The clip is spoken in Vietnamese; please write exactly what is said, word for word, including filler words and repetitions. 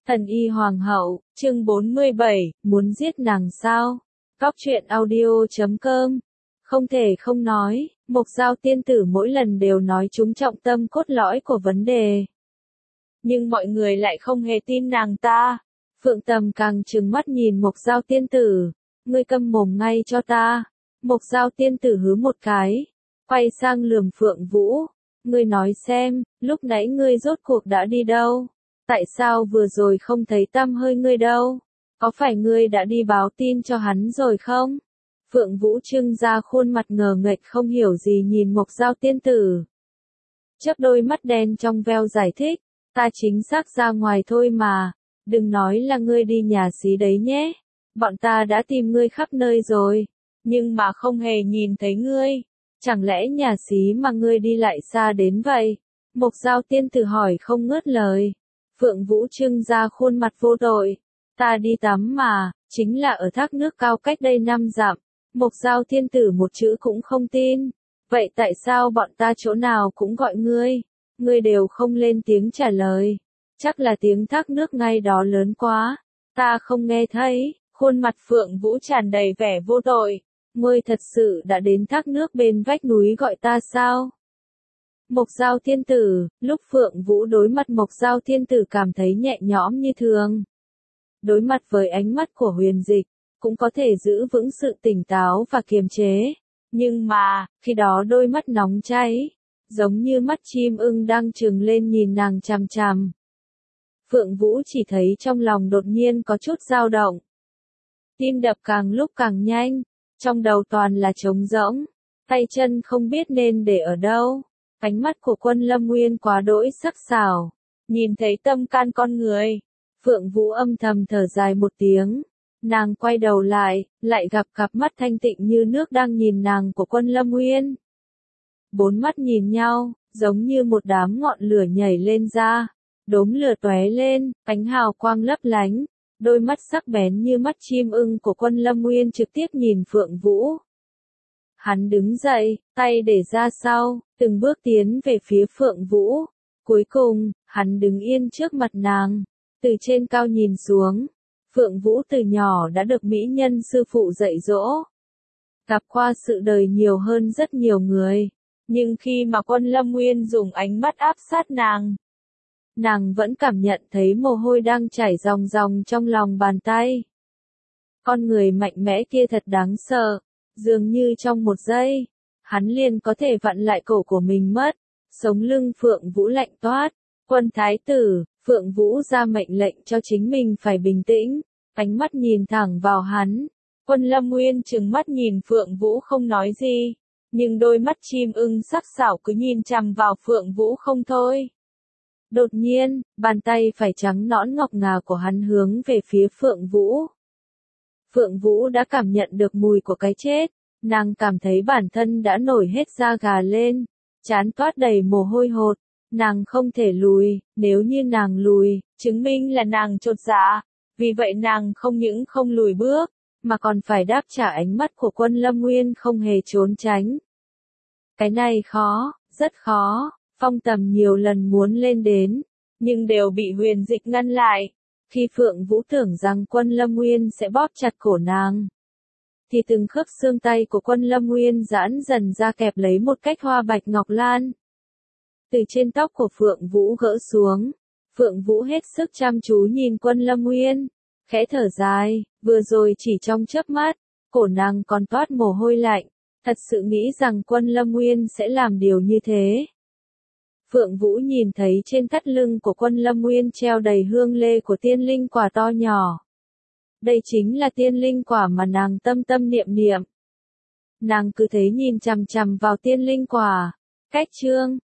Thần y hoàng hậu, chương bốn mươi bảy, muốn giết nàng sao? Góc truyện audio chấm com. Không thể không nói, Mộc Giao tiên tử mỗi lần đều nói trúng trọng tâm cốt lõi của vấn đề. Nhưng mọi người lại không hề tin nàng ta. Phượng Tầm càng trừng mắt nhìn Mộc Giao tiên tử, ngươi câm mồm ngay cho ta. Mộc Giao tiên tử hứ một cái, quay sang lườm Phượng Vũ, ngươi nói xem, lúc nãy ngươi rốt cuộc đã đi đâu? Tại sao vừa rồi không thấy tăm hơi ngươi đâu? Có phải ngươi đã đi báo tin cho hắn rồi không? Phượng Vũ trưng ra khuôn mặt ngờ nghệch không hiểu gì nhìn Mộc Giao tiên tử. Chớp đôi mắt đen trong veo giải thích, ta chính xác ra ngoài thôi mà, đừng nói là ngươi đi nhà xí đấy nhé. Bọn ta đã tìm ngươi khắp nơi rồi, nhưng mà không hề nhìn thấy ngươi. Chẳng lẽ nhà xí mà ngươi đi lại xa đến vậy? Mộc Giao tiên tử hỏi không ngớt lời. Phượng Vũ trưng ra khuôn mặt vô tội. Ta đi tắm mà, chính là ở thác nước cao cách đây năm dặm. Mộc Giao tiên tử một chữ cũng không tin. Vậy tại sao bọn ta chỗ nào cũng gọi ngươi? Ngươi đều không lên tiếng trả lời. Chắc là tiếng thác nước ngay đó lớn quá. Ta không nghe thấy. Khuôn mặt Phượng Vũ tràn đầy vẻ vô tội. Ngươi thật sự đã đến thác nước bên vách núi gọi ta sao? Mộc Giao tiên tử, lúc Phượng Vũ đối mặt Mộc Giao tiên tử cảm thấy nhẹ nhõm như thường. Đối mặt với ánh mắt của Huyền Dịch, cũng có thể giữ vững sự tỉnh táo và kiềm chế. Nhưng mà, khi đó đôi mắt nóng cháy, giống như mắt chim ưng đang trừng lên nhìn nàng chằm chằm. Phượng Vũ chỉ thấy trong lòng đột nhiên có chút dao động. Tim đập càng lúc càng nhanh, trong đầu toàn là trống rỗng, tay chân không biết nên để ở đâu. Ánh mắt của Quân Lâm Nguyên quá đỗi sắc sảo, nhìn thấy tâm can con người. Phượng Vũ âm thầm thở dài một tiếng, nàng quay đầu lại, lại gặp cặp mắt thanh tịnh như nước đang nhìn nàng của Quân Lâm Nguyên. Bốn mắt nhìn nhau, giống như một đám ngọn lửa nhảy lên ra, đốm lửa tóe lên, ánh hào quang lấp lánh, đôi mắt sắc bén như mắt chim ưng của Quân Lâm Nguyên trực tiếp nhìn Phượng Vũ. Hắn đứng dậy, tay để ra sau, từng bước tiến về phía Phượng Vũ. Cuối cùng, hắn đứng yên trước mặt nàng, từ trên cao nhìn xuống. Phượng Vũ từ nhỏ đã được mỹ nhân sư phụ dạy dỗ, gặp qua sự đời nhiều hơn rất nhiều người. Nhưng khi mà Quân Lâm Nguyên dùng ánh mắt áp sát nàng, nàng vẫn cảm nhận thấy mồ hôi đang chảy ròng ròng trong lòng bàn tay. Con người mạnh mẽ kia thật đáng sợ. Dường như trong một giây, hắn liền có thể vặn lại cổ của mình mất. Sống lưng Phượng Vũ lạnh toát. Quân thái tử, Phượng Vũ ra mệnh lệnh cho chính mình phải bình tĩnh. Ánh mắt nhìn thẳng vào hắn. Quân Lâm Nguyên trừng mắt nhìn Phượng Vũ không nói gì. Nhưng đôi mắt chim ưng sắc sảo cứ nhìn chằm vào Phượng Vũ không thôi. Đột nhiên, bàn tay phải trắng nõn ngọc ngà của hắn hướng về phía Phượng Vũ. Phượng Vũ đã cảm nhận được mùi của cái chết, nàng cảm thấy bản thân đã nổi hết da gà lên, trán toát đầy mồ hôi hột, nàng không thể lùi, nếu như nàng lùi, chứng minh là nàng chột dạ, vì vậy nàng không những không lùi bước, mà còn phải đáp trả ánh mắt của Quân Lâm Nguyên không hề trốn tránh. Cái này khó, rất khó, Phong Tầm nhiều lần muốn lên đến, nhưng đều bị Huyền Dịch ngăn lại. Khi Phượng Vũ tưởng rằng Quân Lâm Nguyên sẽ bóp chặt cổ nàng, thì từng khớp xương tay của Quân Lâm Nguyên giãn dần ra kẹp lấy một cách hoa bạch ngọc lan. Từ trên tóc của Phượng Vũ gỡ xuống, Phượng Vũ hết sức chăm chú nhìn Quân Lâm Nguyên, khẽ thở dài, vừa rồi chỉ trong chớp mắt, cổ nàng còn toát mồ hôi lạnh, thật sự nghĩ rằng Quân Lâm Nguyên sẽ làm điều như thế. Phượng Vũ nhìn thấy trên thắt lưng của Quân Lâm Nguyên treo đầy hương lê của tiên linh quả to nhỏ. Đây chính là tiên linh quả mà nàng tâm tâm niệm niệm. Nàng cứ thế nhìn chằm chằm vào tiên linh quả. Cách chương,